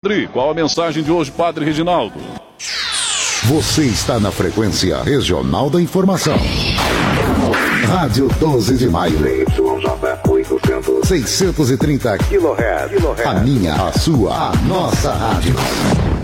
Qual a mensagem de hoje, Padre Reginaldo? Você está na frequência regional da informação. Rádio 12 de Maio. 630 kHz. A minha, a sua, a nossa rádio.